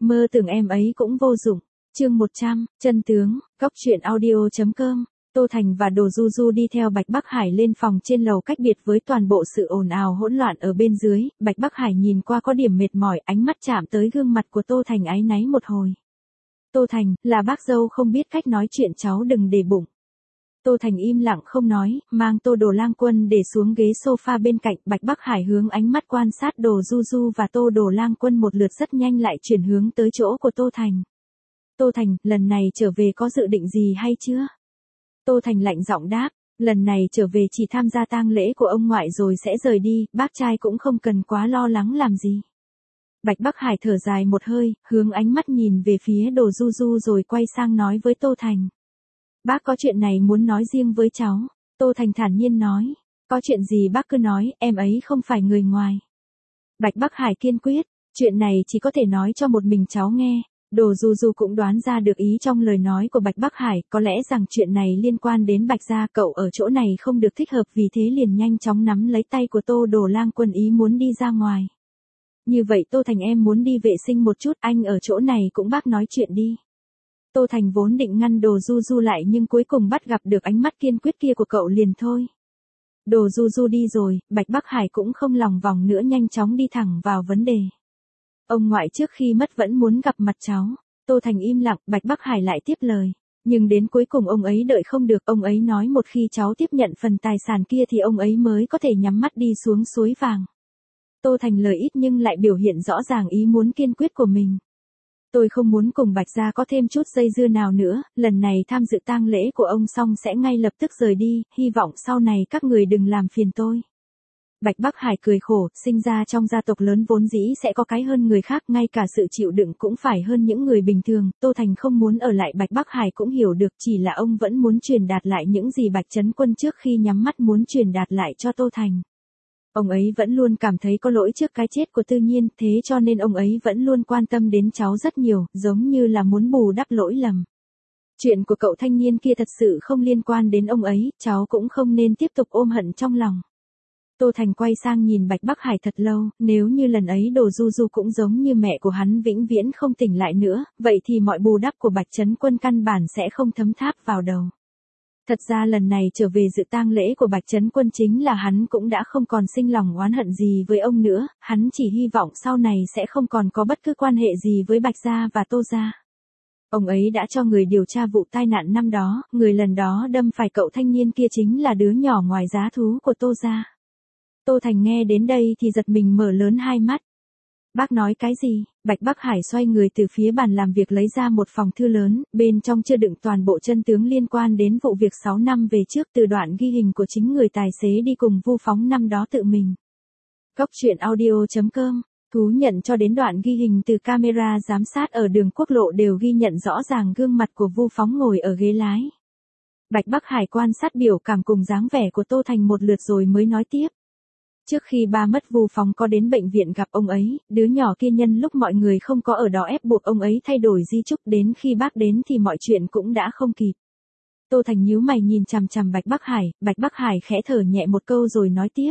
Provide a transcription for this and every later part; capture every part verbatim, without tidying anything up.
Mơ tưởng em ấy cũng vô dụng. Chương một trăm, chân tướng, góc truyện audio.com. Tô Thành và Đồ Du Du đi theo Bạch Bắc Hải lên phòng trên lầu cách biệt với toàn bộ sự ồn ào hỗn loạn ở bên dưới. Bạch Bắc Hải nhìn qua có điểm mệt mỏi, ánh mắt chạm tới gương mặt của Tô Thành áy náy một hồi. Tô Thành, là bác dâu không biết cách nói chuyện, cháu đừng để bụng. Tô Thành im lặng không nói, mang Tô Đồ Lang Quân để xuống ghế sofa bên cạnh. Bạch Bắc Hải hướng ánh mắt quan sát Đồ Du Du và Tô Đồ Lang Quân một lượt, rất nhanh lại chuyển hướng tới chỗ của Tô Thành. Tô Thành, lần này trở về có dự định gì hay chưa? Tô Thành lạnh giọng đáp, lần này trở về chỉ tham gia tang lễ của ông ngoại rồi sẽ rời đi, bác trai cũng không cần quá lo lắng làm gì. Bạch Bắc Hải thở dài một hơi, hướng ánh mắt nhìn về phía Đồ Du Du rồi quay sang nói với Tô Thành. Bác có chuyện này muốn nói riêng với cháu. Tô Thành thản nhiên nói, có chuyện gì bác cứ nói, em ấy không phải người ngoài. Bạch Bắc Hải kiên quyết, chuyện này chỉ có thể nói cho một mình cháu nghe. Đồ Du Du cũng đoán ra được ý trong lời nói của Bạch Bắc Hải, có lẽ rằng chuyện này liên quan đến Bạch gia, cậu ở chỗ này không được thích hợp, vì thế liền nhanh chóng nắm lấy tay của Tô Đồ Lang Quân ý muốn đi ra ngoài. Như vậy Tô Thành, em muốn đi vệ sinh một chút, anh ở chỗ này cũng bác nói chuyện đi. Tô Thành vốn định ngăn Đồ Du Du lại nhưng cuối cùng bắt gặp được ánh mắt kiên quyết kia của cậu liền thôi. Đồ Du Du đi rồi, Bạch Bắc Hải cũng không lòng vòng nữa, nhanh chóng đi thẳng vào vấn đề. Ông ngoại trước khi mất vẫn muốn gặp mặt cháu. Tô Thành im lặng, Bạch Bắc Hải lại tiếp lời. Nhưng đến cuối cùng ông ấy đợi không được, ông ấy nói một khi cháu tiếp nhận phần tài sản kia thì ông ấy mới có thể nhắm mắt đi xuống suối vàng. Tô Thành lời ít nhưng lại biểu hiện rõ ràng ý muốn kiên quyết của mình. Tôi không muốn cùng Bạch gia có thêm chút dây dưa nào nữa, lần này tham dự tang lễ của ông xong sẽ ngay lập tức rời đi, hy vọng sau này các người đừng làm phiền tôi. Bạch Bắc Hải cười khổ, sinh ra trong gia tộc lớn vốn dĩ sẽ có cái hơn người khác, ngay cả sự chịu đựng cũng phải hơn những người bình thường. Tô Thành không muốn ở lại, Bạch Bắc Hải cũng hiểu được, chỉ là ông vẫn muốn truyền đạt lại những gì Bạch Chấn Quân trước khi nhắm mắt muốn truyền đạt lại cho Tô Thành. Ông ấy vẫn luôn cảm thấy có lỗi trước cái chết của Tư Nhiên, thế cho nên ông ấy vẫn luôn quan tâm đến cháu rất nhiều, giống như là muốn bù đắp lỗi lầm. Chuyện của cậu thanh niên kia thật sự không liên quan đến ông ấy, cháu cũng không nên tiếp tục ôm hận trong lòng. Tô Thành quay sang nhìn Bạch Bắc Hải thật lâu, nếu như lần ấy Đồ Du Du cũng giống như mẹ của hắn vĩnh viễn không tỉnh lại nữa, vậy thì mọi bù đắp của Bạch Chấn Quân căn bản sẽ không thấm tháp vào đầu. Thật ra lần này trở về dự tang lễ của Bạch Chấn Quân chính là hắn cũng đã không còn sinh lòng oán hận gì với ông nữa, hắn chỉ hy vọng sau này sẽ không còn có bất cứ quan hệ gì với Bạch gia và Tô gia. Ông ấy đã cho người điều tra vụ tai nạn năm đó, người lần đó đâm phải cậu thanh niên kia chính là đứa nhỏ ngoài giá thú của Tô gia. Tô Thành nghe đến đây thì giật mình mở lớn hai mắt. Bác nói cái gì? Bạch Bắc Hải xoay người từ phía bàn làm việc lấy ra một phòng thư lớn, bên trong chứa đựng toàn bộ chân tướng liên quan đến vụ việc sáu năm về trước, từ đoạn ghi hình của chính người tài xế đi cùng Vu Phóng năm đó tự mình. Góc truyện audio.com, thú nhận cho đến đoạn ghi hình từ camera giám sát ở đường quốc lộ đều ghi nhận rõ ràng gương mặt của Vu Phóng ngồi ở ghế lái. Bạch Bắc Hải quan sát biểu cảm cùng dáng vẻ của Tô Thành một lượt rồi mới nói tiếp. Trước khi ba mất, Vu Phóng có đến bệnh viện gặp ông ấy, đứa nhỏ kia nhân lúc mọi người không có ở đó ép buộc ông ấy thay đổi di chúc, đến khi bác đến thì mọi chuyện cũng đã không kịp. Tô Thành nhíu mày nhìn chằm chằm Bạch Bắc Hải, Bạch Bắc Hải khẽ thở nhẹ một câu rồi nói tiếp.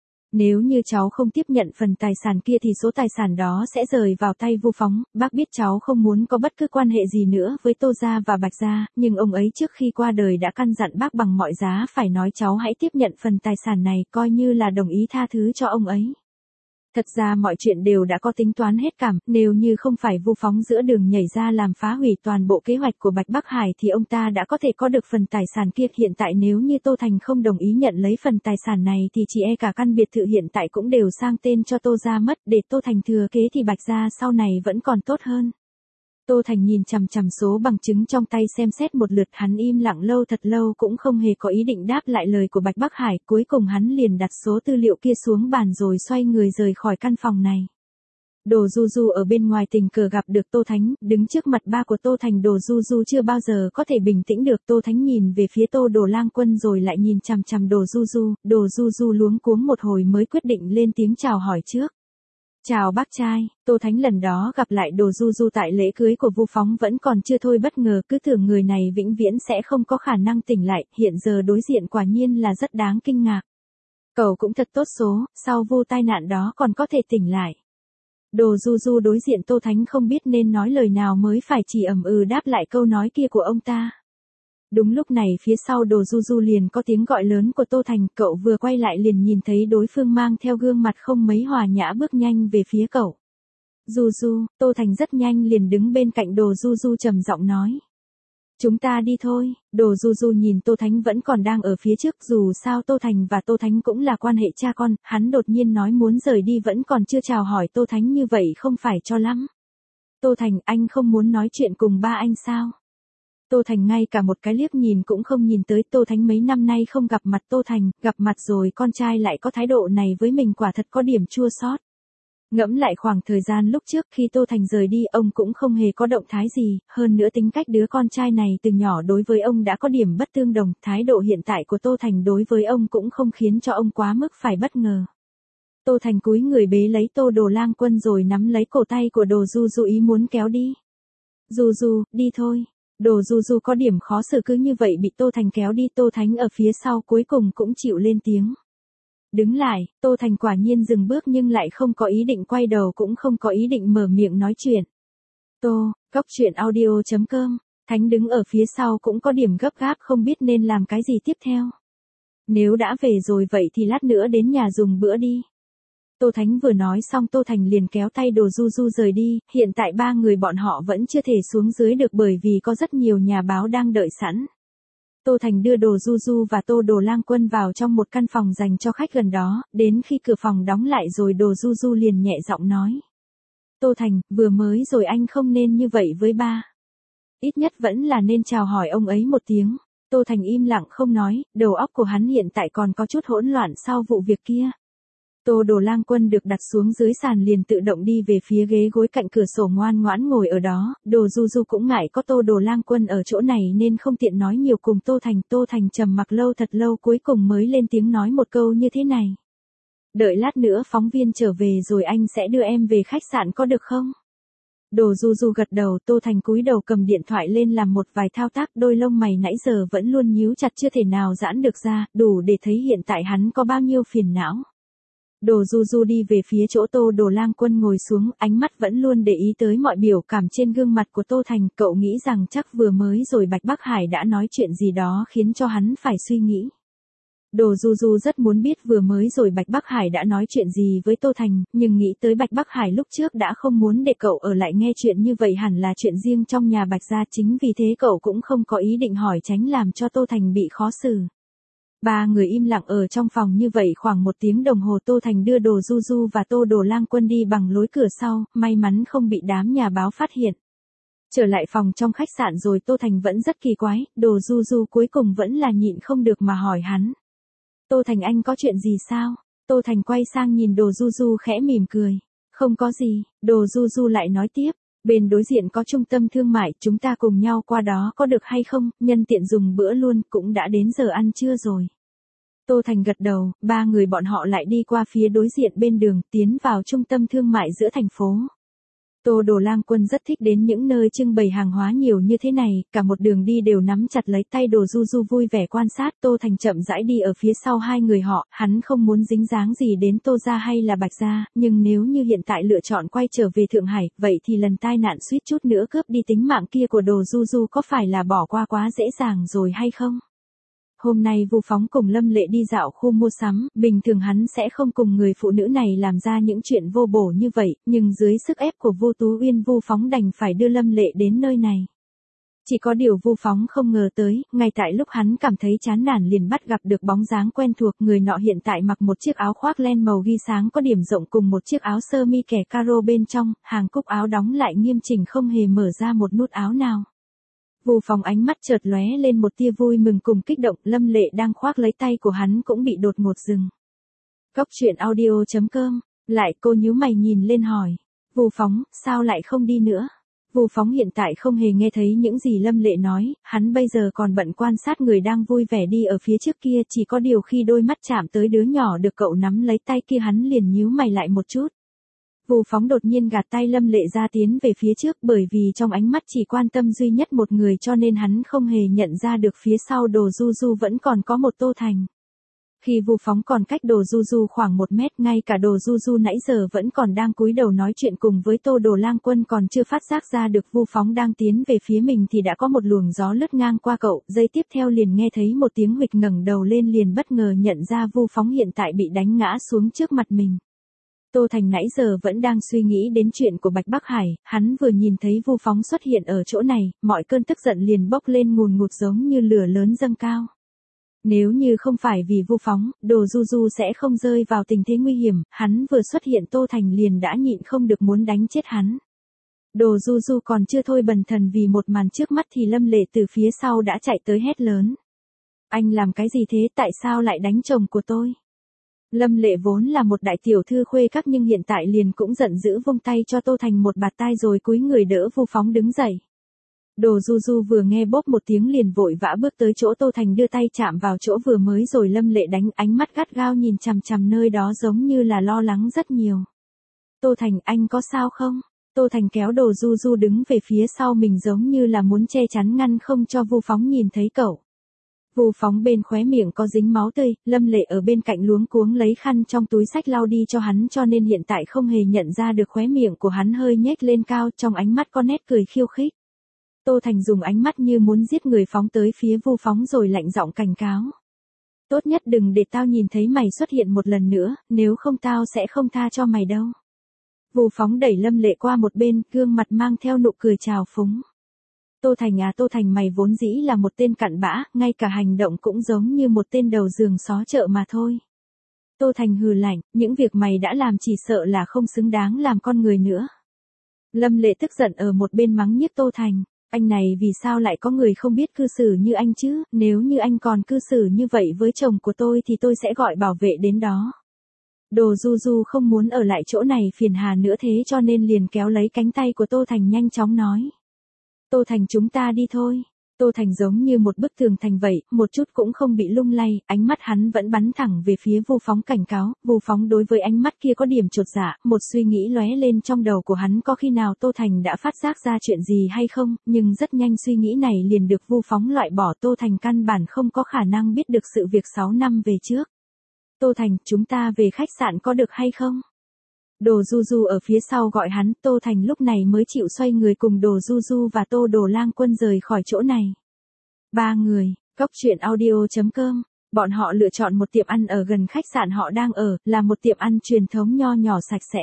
Nếu như cháu không tiếp nhận phần tài sản kia thì số tài sản đó sẽ rời vào tay Vu Phóng, bác biết cháu không muốn có bất cứ quan hệ gì nữa với Tô gia và Bạch gia, nhưng ông ấy trước khi qua đời đã căn dặn bác bằng mọi giá phải nói cháu hãy tiếp nhận phần tài sản này, coi như là đồng ý tha thứ cho ông ấy. Thật ra mọi chuyện đều đã có tính toán hết cảm, nếu như không phải Vu Phóng giữa đường nhảy ra làm phá hủy toàn bộ kế hoạch của Bạch Bắc Hải thì ông ta đã có thể có được phần tài sản kia. Hiện tại nếu như Tô Thành không đồng ý nhận lấy phần tài sản này thì chỉ e cả căn biệt thự hiện tại cũng đều sang tên cho Tô gia mất, để Tô Thành thừa kế thì Bạch gia sau này vẫn còn tốt hơn. Tô Thành nhìn chằm chằm số bằng chứng trong tay xem xét một lượt, hắn im lặng lâu thật lâu cũng không hề có ý định đáp lại lời của Bạch Bắc Hải, cuối cùng hắn liền đặt số tư liệu kia xuống bàn rồi xoay người rời khỏi căn phòng này. Đồ Du Du ở bên ngoài tình cờ gặp được Tô Thánh, đứng trước mặt ba của Tô Thành, Đồ Du Du chưa bao giờ có thể bình tĩnh được. Tô Thánh nhìn về phía Tô Đồ Lang Quân rồi lại nhìn chằm chằm Đồ Du Du, Đồ Du Du luống cuống một hồi mới quyết định lên tiếng chào hỏi trước. Chào bác trai. Tô Thánh lần đó gặp lại Đồ Du Du tại lễ cưới của Vu Phóng vẫn còn chưa thôi bất ngờ, cứ tưởng người này vĩnh viễn sẽ không có khả năng tỉnh lại, hiện giờ đối diện quả nhiên là rất đáng kinh ngạc. Cậu cũng thật tốt số, sau vụ tai nạn đó còn có thể tỉnh lại. Đồ Du Du đối diện Tô Thánh không biết nên nói lời nào mới phải chỉ ậm ừ đáp lại câu nói kia của ông ta. Đúng lúc này phía sau Đồ Du Du liền có tiếng gọi lớn của Tô Thành, cậu vừa quay lại liền nhìn thấy đối phương mang theo gương mặt không mấy hòa nhã bước nhanh về phía cậu. Du Du, Tô Thành rất nhanh liền đứng bên cạnh Đồ Du Du trầm giọng nói. Chúng ta đi thôi. Đồ Du Du nhìn Tô Thánh vẫn còn đang ở phía trước, dù sao Tô Thành và Tô Thánh cũng là quan hệ cha con, hắn đột nhiên nói muốn rời đi vẫn còn chưa chào hỏi Tô Thánh như vậy không phải cho lắm. Tô Thành, anh không muốn nói chuyện cùng ba anh sao? Tô Thành ngay cả một cái liếc nhìn cũng không nhìn tới. Tô Thánh mấy năm nay không gặp mặt Tô Thành, gặp mặt rồi con trai lại có thái độ này với mình quả thật có điểm chua xót. Ngẫm lại khoảng thời gian lúc trước khi Tô Thành rời đi ông cũng không hề có động thái gì, hơn nữa tính cách đứa con trai này từ nhỏ đối với ông đã có điểm bất tương đồng, thái độ hiện tại của Tô Thành đối với ông cũng không khiến cho ông quá mức phải bất ngờ. Tô Thành cúi người bế lấy Tô Đồ Lang Quân rồi nắm lấy cổ tay của Đồ Du Du ý muốn kéo đi. Du Du, đi thôi. Đồ Du Du có điểm khó xử cứ như vậy bị Tô Thành kéo đi. Tô Thánh ở phía sau cuối cùng cũng chịu lên tiếng. Đứng lại, Tô Thành quả nhiên dừng bước nhưng lại không có ý định quay đầu cũng không có ý định mở miệng nói chuyện. Tô, Cóc Truyện Audio chấm com, Thánh đứng ở phía sau cũng có điểm gấp gáp không biết nên làm cái gì tiếp theo. Nếu đã về rồi vậy thì lát nữa đến nhà dùng bữa đi. Tô Thánh vừa nói xong Tô Thành liền kéo tay Đồ Du Du rời đi, hiện tại ba người bọn họ vẫn chưa thể xuống dưới được bởi vì có rất nhiều nhà báo đang đợi sẵn. Tô Thành đưa Đồ Du Du và Tô Đồ Lang Quân vào trong một căn phòng dành cho khách gần đó, đến khi cửa phòng đóng lại rồi Đồ Du Du liền nhẹ giọng nói. Tô Thành, vừa mới rồi anh không nên như vậy với ba. Ít nhất vẫn là nên chào hỏi ông ấy một tiếng. Tô Thành im lặng không nói, đầu óc của hắn hiện tại còn có chút hỗn loạn sau vụ việc kia. Tô Đồ Lang Quân được đặt xuống dưới sàn liền tự động đi về phía ghế gối cạnh cửa sổ ngoan ngoãn ngồi ở đó, Đồ Du Du cũng ngại có Tô Đồ Lang Quân ở chỗ này nên không tiện nói nhiều cùng Tô Thành. Tô Thành trầm mặc lâu thật lâu cuối cùng mới lên tiếng nói một câu như thế này. Đợi lát nữa phóng viên trở về rồi anh sẽ đưa em về khách sạn có được không? Đồ Du Du gật đầu. Tô Thành cúi đầu cầm điện thoại lên làm một vài thao tác, đôi lông mày nãy giờ vẫn luôn nhíu chặt chưa thể nào giãn được ra, đủ để thấy hiện tại hắn có bao nhiêu phiền não. Đồ Du Du đi về phía chỗ Tô Đồ Lang Quân ngồi xuống, ánh mắt vẫn luôn để ý tới mọi biểu cảm trên gương mặt của Tô Thành, cậu nghĩ rằng chắc vừa mới rồi Bạch Bắc Hải đã nói chuyện gì đó khiến cho hắn phải suy nghĩ. Đồ Du Du rất muốn biết vừa mới rồi Bạch Bắc Hải đã nói chuyện gì với Tô Thành, nhưng nghĩ tới Bạch Bắc Hải lúc trước đã không muốn để cậu ở lại nghe chuyện như vậy hẳn là chuyện riêng trong nhà Bạch gia, chính vì thế cậu cũng không có ý định hỏi tránh làm cho Tô Thành bị khó xử. Ba người im lặng ở trong phòng như vậy khoảng một tiếng đồng hồ. Tô Thành đưa Đồ Du Du và Tô Đồ Lang Quân đi bằng lối cửa sau, may mắn không bị đám nhà báo phát hiện. Trở lại phòng trong khách sạn rồi Tô Thành vẫn rất kỳ quái, Đồ Du Du cuối cùng vẫn là nhịn không được mà hỏi hắn. Tô Thành anh có chuyện gì sao? Tô Thành quay sang nhìn Đồ Du Du khẽ mỉm cười. Không có gì, Đồ Du Du lại nói tiếp. Bên đối diện có trung tâm thương mại, chúng ta cùng nhau qua đó có được hay không, nhân tiện dùng bữa luôn, cũng đã đến giờ ăn trưa rồi. Tô Thành gật đầu, ba người bọn họ lại đi qua phía đối diện bên đường, tiến vào trung tâm thương mại giữa thành phố. Tô Đồ Lang Quân rất thích đến những nơi trưng bày hàng hóa nhiều như thế này, cả một đường đi đều nắm chặt lấy tay Đồ Du Du vui vẻ quan sát. Tô Thành chậm rãi đi ở phía sau hai người họ, hắn không muốn dính dáng gì đến Tô gia hay là Bạch gia, nhưng nếu như hiện tại lựa chọn quay trở về Thượng Hải, vậy thì lần tai nạn suýt chút nữa cướp đi tính mạng kia của Đồ Du Du có phải là bỏ qua quá dễ dàng rồi hay không? Hôm nay Vu Phóng cùng Lâm Lệ đi dạo khu mua sắm, bình thường hắn sẽ không cùng người phụ nữ này làm ra những chuyện vô bổ như vậy, nhưng dưới sức ép của Vu Tú Uyên Vu Phóng đành phải đưa Lâm Lệ đến nơi này. Chỉ có điều Vu Phóng không ngờ tới, ngay tại lúc hắn cảm thấy chán nản liền bắt gặp được bóng dáng quen thuộc, người nọ hiện tại mặc một chiếc áo khoác len màu ghi sáng có điểm rộng cùng một chiếc áo sơ mi kẻ caro bên trong, hàng cúc áo đóng lại nghiêm chỉnh không hề mở ra một nút áo nào. Vu Phóng ánh mắt chợt lóe lên một tia vui mừng cùng kích động, Lâm Lệ đang khoác lấy tay của hắn cũng bị đột ngột dừng. Cóc Truyện Audio chấm com, lại cô nhíu mày nhìn lên hỏi. Vu Phóng, sao lại không đi nữa? Vu Phóng hiện tại không hề nghe thấy những gì Lâm Lệ nói, hắn bây giờ còn bận quan sát người đang vui vẻ đi ở phía trước kia, chỉ có điều khi đôi mắt chạm tới đứa nhỏ được cậu nắm lấy tay kia hắn liền nhíu mày lại một chút. Vu Phóng đột nhiên gạt tay Lâm Lệ ra tiến về phía trước bởi vì trong ánh mắt chỉ quan tâm duy nhất một người cho nên hắn không hề nhận ra được phía sau Đồ Du Du vẫn còn có một Tô Thành. Khi Vu Phóng còn cách Đồ Du Du khoảng một mét, ngay cả Đồ Du Du nãy giờ vẫn còn đang cúi đầu nói chuyện cùng với Tô Đồ Lang Quân còn chưa phát giác ra được Vu Phóng đang tiến về phía mình thì đã có một luồng gió lướt ngang qua cậu, giây tiếp theo liền nghe thấy một tiếng huỵch, ngẩng đầu lên liền bất ngờ nhận ra Vu Phóng hiện tại bị đánh ngã xuống trước mặt mình. Tô Thành nãy giờ vẫn đang suy nghĩ đến chuyện của Bạch Bắc Hải, hắn vừa nhìn thấy Vu Phóng xuất hiện ở chỗ này, mọi cơn tức giận liền bốc lên ngùn ngụt giống như lửa lớn dâng cao. Nếu như không phải vì Vu Phóng, Đồ Du Du sẽ không rơi vào tình thế nguy hiểm, hắn vừa xuất hiện Tô Thành liền đã nhịn không được muốn đánh chết hắn. Đồ Du Du còn chưa thôi bần thần vì một màn trước mắt thì Lâm Lệ từ phía sau đã chạy tới hét lớn. Anh làm cái gì thế, tại sao lại đánh chồng của tôi? Lâm Lệ vốn là một đại tiểu thư khuê các nhưng hiện tại liền cũng giận dữ vung tay cho Tô Thành một bạt tai rồi cúi người đỡ Vu Phóng đứng dậy. Đồ Du Du vừa nghe bóp một tiếng liền vội vã bước tới chỗ Tô Thành đưa tay chạm vào chỗ vừa mới rồi Lâm Lệ đánh, ánh mắt gắt gao nhìn chằm chằm nơi đó giống như là lo lắng rất nhiều. Tô Thành, anh có sao không? Tô Thành kéo Đồ Du Du đứng về phía sau mình giống như là muốn che chắn ngăn không cho Vu Phóng nhìn thấy cậu. Vu Phóng bên khóe miệng có dính máu tươi, Lâm Lệ ở bên cạnh luống cuống lấy khăn trong túi xách lau đi cho hắn cho nên hiện tại không hề nhận ra được khóe miệng của hắn hơi nhếch lên cao, trong ánh mắt có nét cười khiêu khích. Tô Thành dùng ánh mắt như muốn giết người phóng tới phía Vu Phóng rồi lạnh giọng cảnh cáo. Tốt nhất đừng để tao nhìn thấy mày xuất hiện một lần nữa, nếu không tao sẽ không tha cho mày đâu. Vu Phóng đẩy Lâm Lệ qua một bên, gương mặt mang theo nụ cười trào phúng. Tô Thành à, Tô Thành, mày vốn dĩ là một tên cặn bã, ngay cả hành động cũng giống như một tên đầu giường xó chợ mà thôi. Tô Thành hừ lạnh, những việc mày đã làm chỉ sợ là không xứng đáng làm con người nữa. Lâm Lệ tức giận ở một bên mắng nhiếc Tô Thành. Anh này vì sao lại có người không biết cư xử như anh chứ, nếu như anh còn cư xử như vậy với chồng của tôi thì tôi sẽ gọi bảo vệ đến đó. Đồ Du Du không muốn ở lại chỗ này phiền hà nữa thế cho nên liền kéo lấy cánh tay của Tô Thành nhanh chóng nói. Tô Thành, chúng ta đi thôi. Tô Thành giống như một bức tường thành vậy, một chút cũng không bị lung lay, ánh mắt hắn vẫn bắn thẳng về phía Vu Phóng cảnh cáo. Vu Phóng đối với ánh mắt kia có điểm chột dạ, một suy nghĩ lóe lên trong đầu của hắn, có khi nào Tô Thành đã phát giác ra chuyện gì hay không, nhưng rất nhanh suy nghĩ này liền được Vu Phóng loại bỏ. Tô Thành căn bản không có khả năng biết được sự việc sáu năm về trước. Tô Thành, chúng ta về khách sạn có được hay không? Đồ Du Du ở phía sau gọi hắn, Tô Thành lúc này mới chịu xoay người cùng Đồ Du Du và Tô Đồ Lang Quân rời khỏi chỗ này. Ba người, Cốc Truyện Audio chấm com, bọn họ lựa chọn một tiệm ăn ở gần khách sạn họ đang ở, là một tiệm ăn truyền thống nho nhỏ sạch sẽ.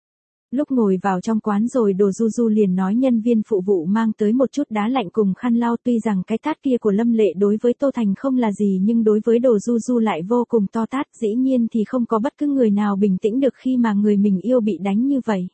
Lúc ngồi vào trong quán rồi Đồ Du Du liền nói nhân viên phụ vụ mang tới một chút đá lạnh cùng khăn lau, tuy rằng cái tát kia của Lâm Lệ đối với Tô Thành không là gì nhưng đối với Đồ Du Du lại vô cùng to tát, dĩ nhiên thì không có bất cứ người nào bình tĩnh được khi mà người mình yêu bị đánh như vậy.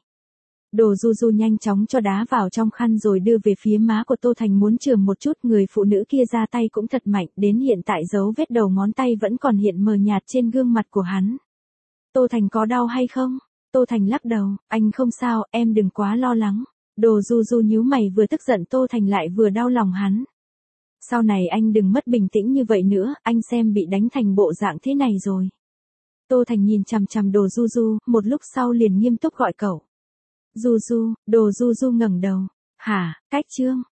Đồ Du Du nhanh chóng cho đá vào trong khăn rồi đưa về phía má của Tô Thành muốn chườm một chút, người phụ nữ kia ra tay cũng thật mạnh, đến hiện tại dấu vết đầu ngón tay vẫn còn hiện mờ nhạt trên gương mặt của hắn. Tô Thành có đau hay không? Tô Thành lắc đầu, anh không sao, em đừng quá lo lắng. Đồ Du Du nhíu mày, vừa tức giận Tô Thành lại vừa đau lòng hắn. Sau này anh đừng mất bình tĩnh như vậy nữa, anh xem bị đánh thành bộ dạng thế này rồi. Tô Thành nhìn chằm chằm Đồ Du Du, một lúc sau liền nghiêm túc gọi cậu. Du Du, Đồ Du Du ngẩng đầu. Hả, Cách Trương,